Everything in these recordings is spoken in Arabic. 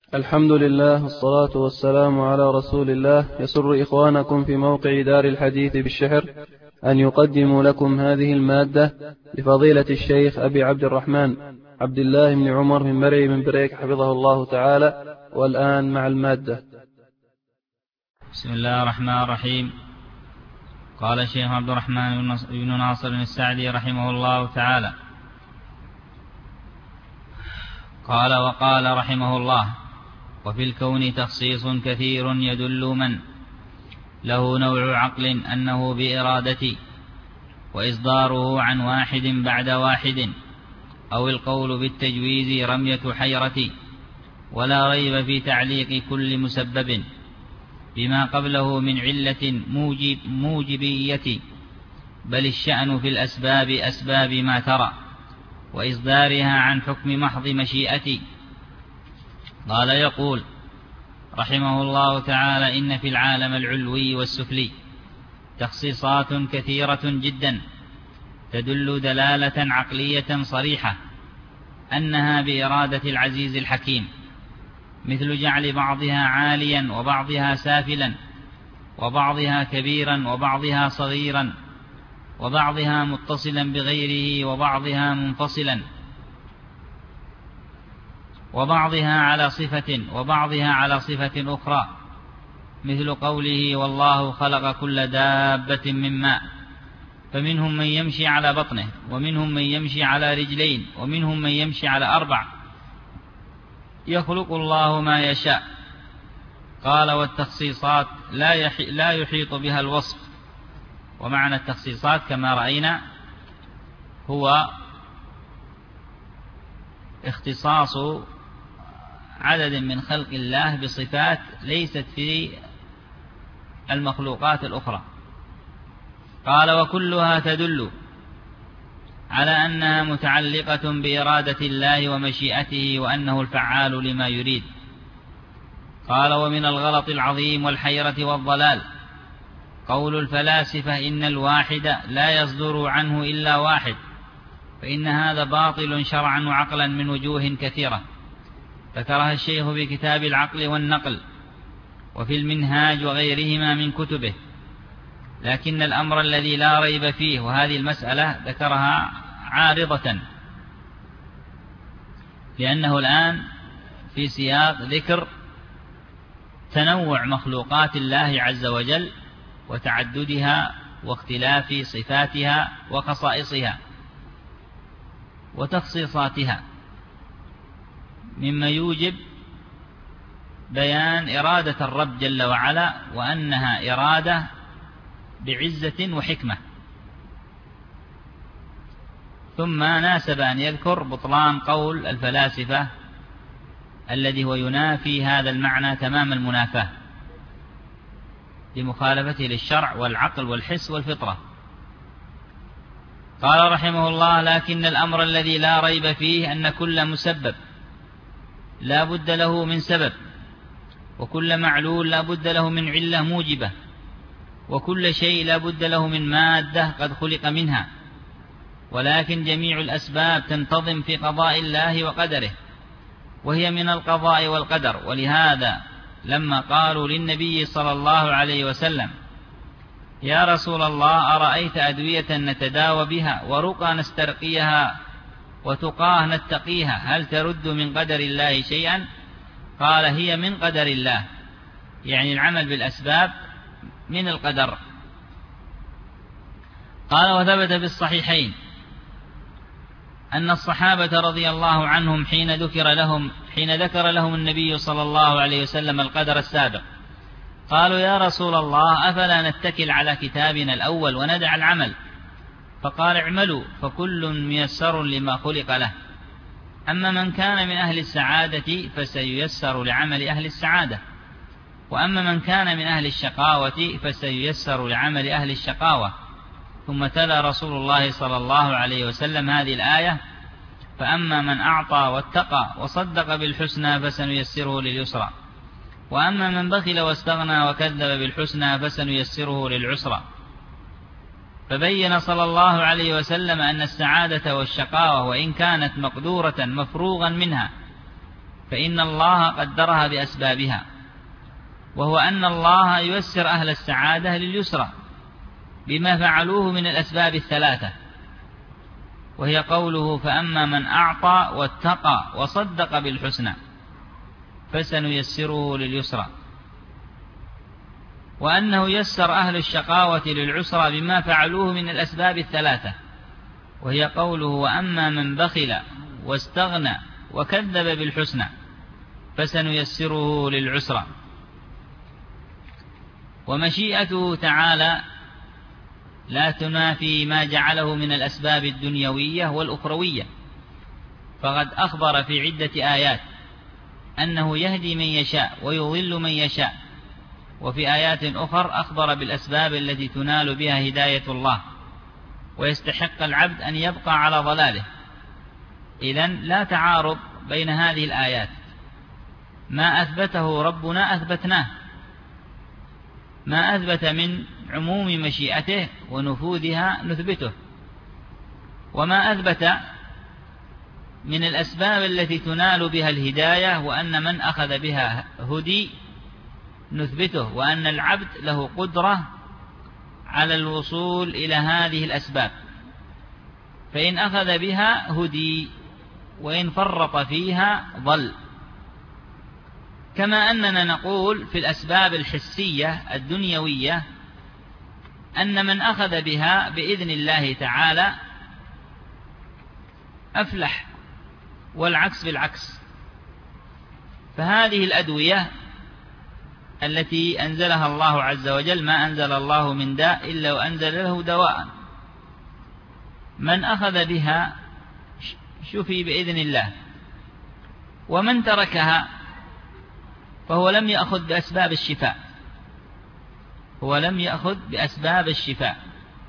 الحمد لله والصلاة والسلام على رسول الله. يسر إخوانكم في موقع دار الحديث بالشحر أن يقدموا لكم هذه المادة لفضيلة الشيخ أبي عبد الرحمن عبد الله بن عمر من مرعي من بريك حفظه الله تعالى. والآن مع المادة. بسم الله الرحمن الرحيم. قال الشيخ عبد الرحمن بن ناصر السعدي رحمه الله تعالى: قال وقال رحمه الله: وفي الكون تخصيص كثير يدل من له نوع عقل أنه بإرادتي، وإصداره عن واحد بعد واحد، أو القول بالتجويز رمية حيرتي، ولا ريب في تعليق كل مسبب بما قبله من علة موجبية، بل الشأن في الأسباب أسباب ما ترى، وإصدارها عن حكم محض مشيئتي. قال يقول رحمه الله تعالى: إن في العالم العلوي والسفلي تخصيصات كثيرة جدا تدل دلالة عقلية صريحة أنها بإرادة العزيز الحكيم، مثل جعل بعضها عاليا وبعضها سافلا، وبعضها كبيرا وبعضها صغيرا، وبعضها متصلا بغيره وبعضها منفصلا، وبعضها على صفة وبعضها على صفة أخرى، مثل قوله: والله خلق كل دابة من ماء، فمنهم من يمشي على بطنه، ومنهم من يمشي على رجلين، ومنهم من يمشي على 4، يخلق الله ما يشاء. قال: والتخصيصات لا يحيط بها الوصف. ومعنى التخصيصات كما رأينا هو اختصاص عدد من خلق الله بصفات ليست في المخلوقات الأخرى. قال: وكلها تدل على أنها متعلقة بإرادة الله ومشيئته، وأنه الفعال لما يريد. قال: ومن الغلط العظيم والحيرة والضلال قول الفلاسفة إن الواحد لا يصدر عنه إلا واحد، فإن هذا باطل شرعا وعقلا من وجوه كثيرة، ذكرها الشيخ في كتاب العقل والنقل وفي المنهاج وغيرهما من كتبه. لكن الأمر الذي لا ريب فيه، وهذه المسألة ذكرها عارضة، لأنه الآن في سياق ذكر تنوع مخلوقات الله عز وجل وتعددها واختلاف صفاتها وخصائصها وتخصيصاتها، مما يوجب بيان إرادة الرب جل وعلا، وأنها إرادة بعزة وحكمة. ثم ناسب أن يذكر بطلان قول الفلاسفة الذي هو ينافي هذا المعنى تمام المنافاة لمخالفته للشرع والعقل والحس والفطرة. قال رحمه الله: لكن الأمر الذي لا ريب فيه أن كل مسبب لا بد له من سبب، وكل معلول لا بد له من علة موجبة، وكل شيء لا بد له من مادة قد خلق منها، ولكن جميع الأسباب تنتظم في قضاء الله وقدره، وهي من القضاء والقدر. ولهذا لما قالوا للنبي صلى الله عليه وسلم: يا رسول الله، أرأيت أدوية نتداوى بها، ورقى نسترقيها، وتقاه نتقيها، هل ترد من قدر الله شيئا؟ قال: هي من قدر الله، يعني العمل بالأسباب من القدر. قال: وثبت بالصحيحين أن الصحابة رضي الله عنهم حين ذكر لهم النبي صلى الله عليه وسلم القدر السابق، قالوا: يا رسول الله، أفلا نتكل على كتابنا الأول وندع العمل؟ فقال: اعملوا فكل ميسر لما خلق له، أما من كان من أهل السعادة فسييسر لعمل أهل السعادة، وأما من كان من أهل الشقاوة فسييسر لعمل أهل الشقاوة. ثم تلا رسول الله صلى الله عليه وسلم هذه الآية: فأما من أعطى واتقى وصدق بالحسنى فسنيسره لليسرى، وأما من بخل واستغنى وكذب بالحسنى فسنيسره للعسرى. فبين صلى الله عليه وسلم أن السعادة والشقاوة وإن كانت مقدورة مفروغا منها فإن الله قدرها بأسبابها، وهو أن الله ييسر أهل السعادة لليسرى بما فعلوه من الأسباب الثلاثة، وهي قوله: فأما من أعطى واتقى وصدق بالحسنى فسنيسره لليسرى، وأنه يسر أهل الشقاوة للعسرى بما فعلوه من الأسباب الثلاثة، وهي قوله: وأما من بخل واستغنى وكذب بالحسنى فسنيسره للعسرى. ومشيئته تعالى لا تنافي ما جعله من الأسباب الدنيوية والأخروية، فقد أخبر في عدة آيات أنه يهدي من يشاء ويضل من يشاء، وفي آيات أخر أخبر بالأسباب التي تنال بها هداية الله ويستحق العبد أن يبقى على ضلاله. إذن لا تعارض بين هذه الآيات، ما أثبته ربنا أثبتناه، ما أثبت من عموم مشيئته ونفوذها نثبته، وما أثبت من الأسباب التي تنال بها الهداية وأن من أخذ بها هدي نثبته، وأن العبد له قدرة على الوصول إلى هذه الأسباب، فإن أخذ بها هدي وإن فرط فيها ضل. كما أننا نقول في الأسباب الحسية الدنيوية أن من أخذ بها بإذن الله تعالى أفلح، والعكس بالعكس. فهذه الأدوية التي أنزلها الله عز وجل، ما أنزل الله من داء إلا وأنزل له دواء، من أخذ بها شفي بإذن الله، ومن تركها فهو لم يأخذ بأسباب الشفاء، هو لم يأخذ بأسباب الشفاء.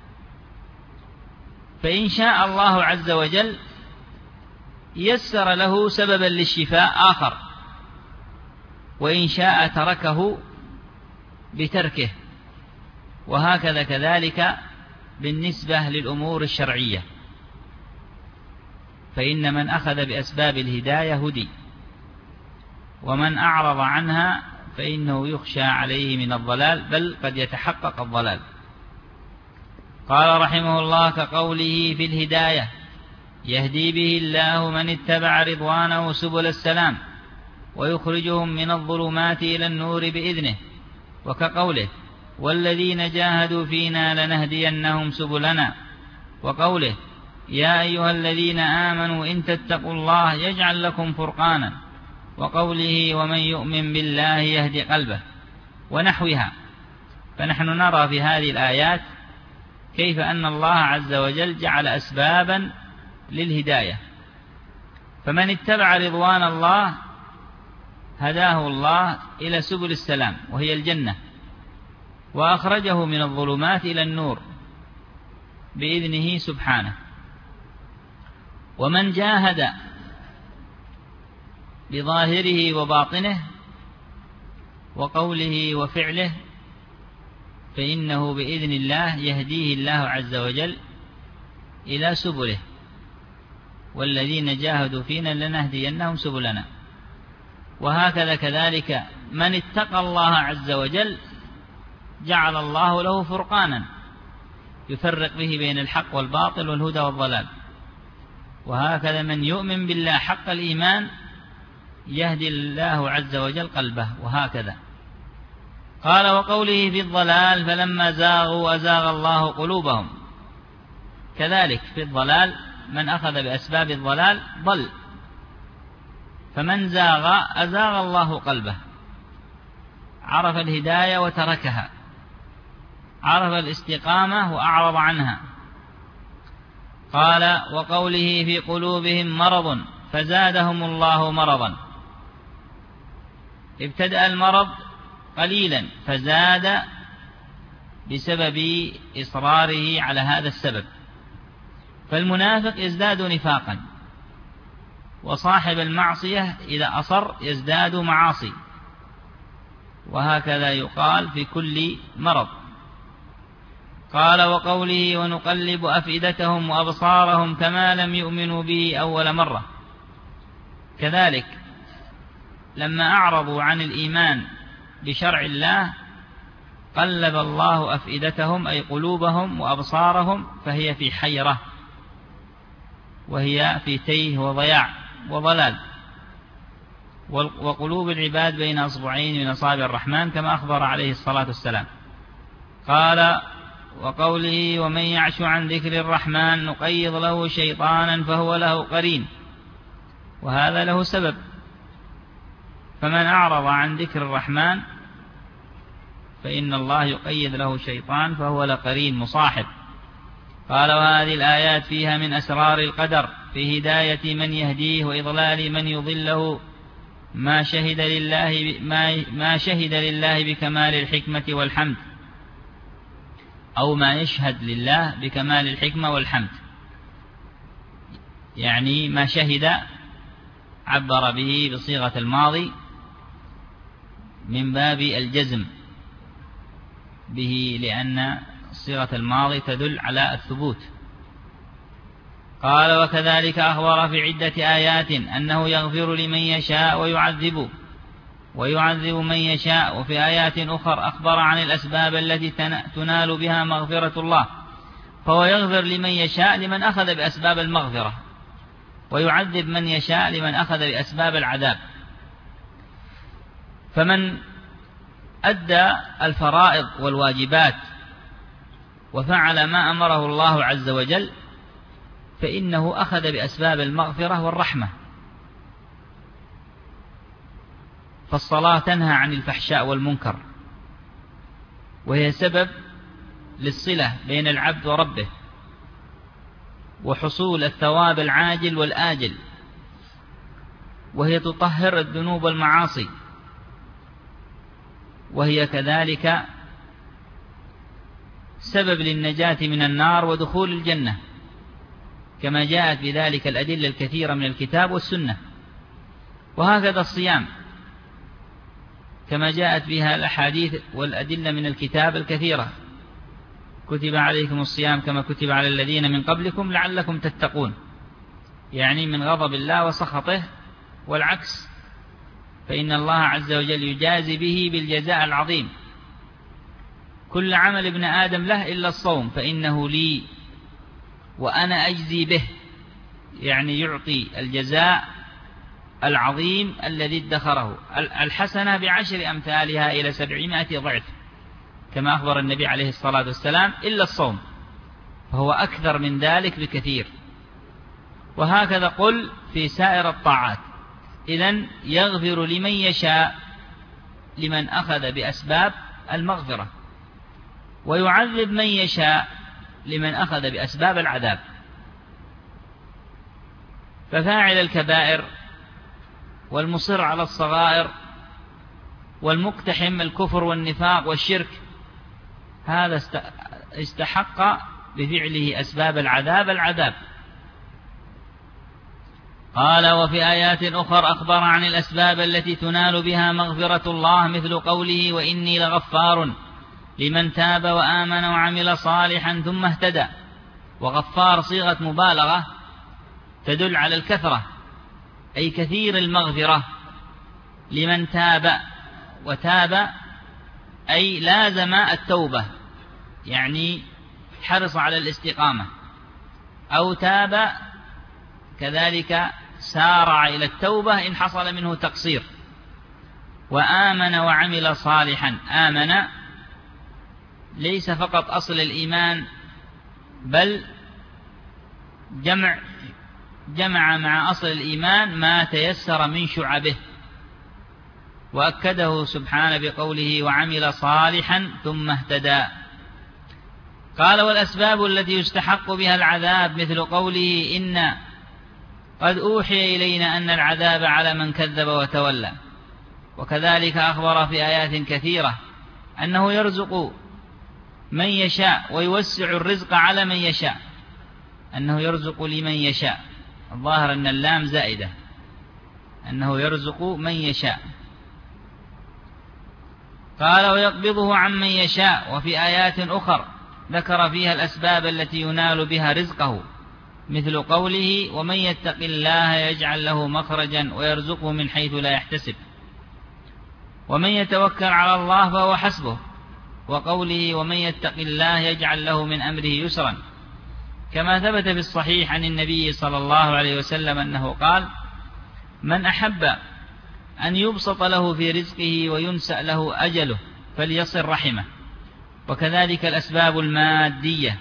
فإن شاء الله عز وجل يسر له سببا للشفاء آخر، وإن شاء تركه بتركه، وهكذا كذلك بالنسبة للأمور الشرعية، فإن من أخذ بأسباب الهداية هدي، ومن أعرض عنها فإنه يخشى عليه من الضلال، بل قد يتحقق الضلال. قال رحمه الله: كقوله في الهداية: يهدي به الله من اتبع رضوانه سبل السلام ويخرجهم من الظلمات إلى النور بإذنه. وكقوله: والذين جاهدوا فينا لنهدينهم سبلنا. وقوله: يا أيها الذين آمنوا إن تتقوا الله يجعل لكم فرقانا. وقوله: ومن يؤمن بالله يهدي قلبه، ونحوها. فنحن نرى في هذه الآيات كيف أن الله عز وجل جعل أسبابا للهداية، فمن اتبع رضوان الله هداه الله إلى سبل السلام وهي الجنة، وأخرجه من الظلمات إلى النور بإذنه سبحانه. ومن جاهد بظاهره وباطنه وقوله وفعله فإنه بإذن الله يهديه الله عز وجل إلى سبله، والذين جاهدوا فينا لنهدينهم سبلنا. وهكذا كذلك من اتقى الله عز وجل جعل الله له فرقانا يفرق به بين الحق والباطل والهدى والضلال. وهكذا من يؤمن بالله حق الإيمان يهدي الله عز وجل قلبه، وهكذا. قال: وقوله في الضلال: فلما زاغوا أزاغ الله قلوبهم. كذلك في الضلال من أخذ بأسباب الضلال ضل، فمن زاغ أزاغ الله قلبه، عرف الهداية وتركها، عرف الاستقامة وأعرض عنها. قال: وقوله في قلوبهم مرض فزادهم الله مرضا. ابتدأ المرض قليلا فزاد بسبب إصراره على هذا السبب، فالمنافق يزداد نفاقا، وصاحب المعصية إذا أصر يزداد معاصي، وهكذا يقال في كل مرض. قال: وقوله: ونقلب أفئدتهم وأبصارهم كما لم يؤمنوا به أول مرة. كذلك لما أعرضوا عن الإيمان بشرع الله قلب الله أفئدتهم أي قلوبهم وأبصارهم، فهي في حيرة، وهي في تيه وضياع وضلال. وقلوب العباد بين أصبعين من أصابع الرحمن كما أخبر عليه الصلاة والسلام. قال: وقوله: ومن يعش عن ذكر الرحمن نقيض له شيطانا فهو له قرين. وهذا له سبب، فمن أعرض عن ذكر الرحمن فإن الله يقيد له شيطان فهو لقرين مصاحب. قال: وهذه الآيات فيها من أسرار القدر في هداية من يهديه وإضلال من يضله، ما شهد لله بكمال الحكمة والحمد، أو ما يشهد لله بكمال الحكمة والحمد، يعني ما شهد عبر به بصيغة الماضي من باب الجزم به، لأن صيغة الماضي تدل على الثبوت. قال: وكذلك أخبر في عدة آيات أنه يغفر لمن يشاء ويعذب من يشاء. وفي آيات أخرى أخبر عن الأسباب التي تنال بها مغفرة الله، فهو يغفر لمن يشاء لمن أخذ بأسباب المغفرة، ويعذب من يشاء لمن أخذ بأسباب العذاب. فمن أدى الفرائض والواجبات وفعل ما أمره الله عز وجل فإنه أخذ بأسباب المغفرة والرحمة. فالصلاة تنهى عن الفحشاء والمنكر، وهي سبب للصلة بين العبد وربه، وحصول الثواب العاجل والآجل، وهي تطهر الذنوب والمعاصي، وهي كذلك سبب للنجاة من النار ودخول الجنة، كما جاءت بذلك الأدلة الكثيرة من الكتاب والسنة. وهكذا الصيام كما جاءت بها الأحاديث والأدلة من الكتاب الكثيرة: كتب عليكم الصيام كما كتب على الذين من قبلكم لعلكم تتقون، يعني من غضب الله وسخطه، والعكس، فإن الله عز وجل يجازي به بالجزاء العظيم. كل عمل ابن آدم له إلا الصوم فإنه لي وأنا أجزي به، يعني يعطي الجزاء العظيم الذي ادخره، الحسنة ب10 أمثالها إلى 700 ضعف، كما أخبر النبي عليه الصلاة والسلام، إلا الصوم فهو أكثر من ذلك بكثير. وهكذا قل في سائر الطاعات. إذن يغفر لمن يشاء لمن أخذ بأسباب المغفرة، ويعذب من يشاء لمن أخذ بأسباب العذاب. ففاعل الكبائر والمصر على الصغائر والمقتحم الكفر والنفاق والشرك، هذا استحق بفعله أسباب العذاب. قال: وفي آيات أخرى أخبر عن الأسباب التي تنال بها مغفرة الله، مثل قوله: وإني لغفار لمن تاب وآمن وعمل صالحا ثم اهتدى. وغفار صيغة مبالغة تدل على الكثرة، أي كثير المغفرة لمن تاب، وتاب أي لازم التوبة، يعني حرص على الاستقامة، أو تاب كذلك سارع إلى التوبة إن حصل منه تقصير. وآمن وعمل صالحا، آمن ليس فقط أصل الإيمان، بل جمع مع أصل الإيمان ما تيسر من شعبه، وأكده سبحانه بقوله: وعمل صالحا ثم اهتدى. قال: والأسباب التي يستحق بها العذاب، مثل قوله: إن قد أوحي إلينا أن العذاب على من كذب وتولى. وكذلك أخبر في آيات كثيرة أنه يرزق من يشاء ويوسع الرزق على من يشاء، أنه يرزق لمن يشاء، الظاهر أن اللام زائدة، أنه يرزق من يشاء. قال: ويقبضه عمن يشاء. وفي آيات أخرى ذكر فيها الأسباب التي ينال بها رزقه، مثل قوله: ومن يتق الله يجعل له مخرجا ويرزقه من حيث لا يحتسب. ومن يتوكل على الله فهو حسبه، وقوله ومن يتق الله يجعل له من أمره يسرا، كما ثبت في الصحيح عن النبي صلى الله عليه وسلم أنه قال: من أحب أن يبسط له في رزقه وينسأ له أجله فليصل رحمه. وكذلك الأسباب المادية،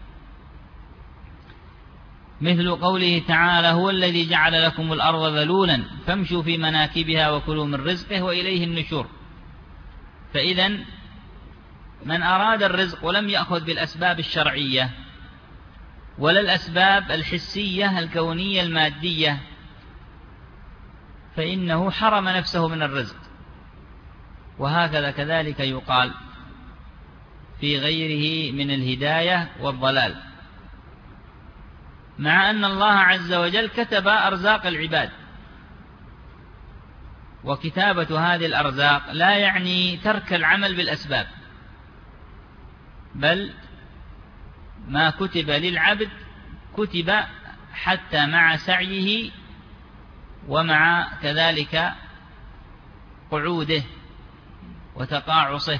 مثل قوله تعالى: هو الذي جعل لكم الأرض ذلولا فامشوا في مناكبها وكلوا من رزقه وإليه النشور. فإذا من أراد الرزق ولم يأخذ بالأسباب الشرعية ولا الأسباب الحسية الكونية المادية فإنه حرم نفسه من الرزق. وهكذا كذلك يقال في غيره من الهداية والضلال، مع أن الله عز وجل كتب أرزاق العباد، وكتابة هذه الأرزاق لا يعني ترك العمل بالأسباب، بل ما كتب للعبد كتب حتى مع سعيه ومع كذلك قعوده وتقاعصه.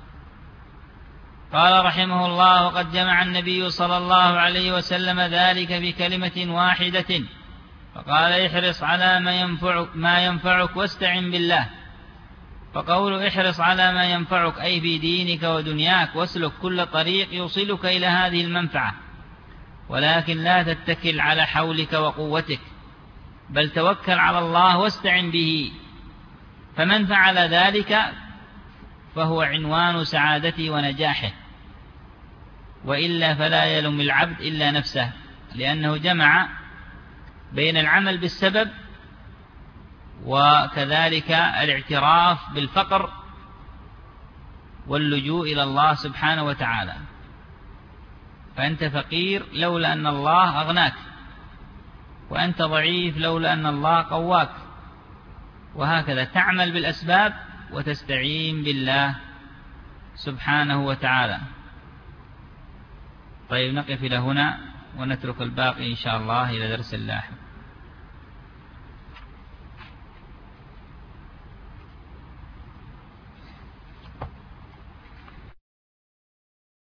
قال رحمه الله: وقد جمع النبي صلى الله عليه وسلم ذلك بكلمة واحدة، فقال: احرص على ما ينفعك واستعن بالله. فقول احرص على ما ينفعك أي في دينك ودنياك، واسلك كل طريق يوصلك إلى هذه المنفعة، ولكن لا تتكل على حولك وقوتك، بل توكل على الله واستعن به. فمن فعل ذلك فهو عنوان سعادته ونجاحه، وإلا فلا يلوم العبد إلا نفسه، لأنه جمع بين العمل بالسبب وكذلك الاعتراف بالفقر واللجوء إلى الله سبحانه وتعالى. فأنت فقير لولا أن الله أغناك، وأنت ضعيف لولا أن الله قواك، وهكذا تعمل بالأسباب وتستعين بالله سبحانه وتعالى. طيب، نقف إلى هنا ونترك الباقي إن شاء الله إلى درس اللاحق.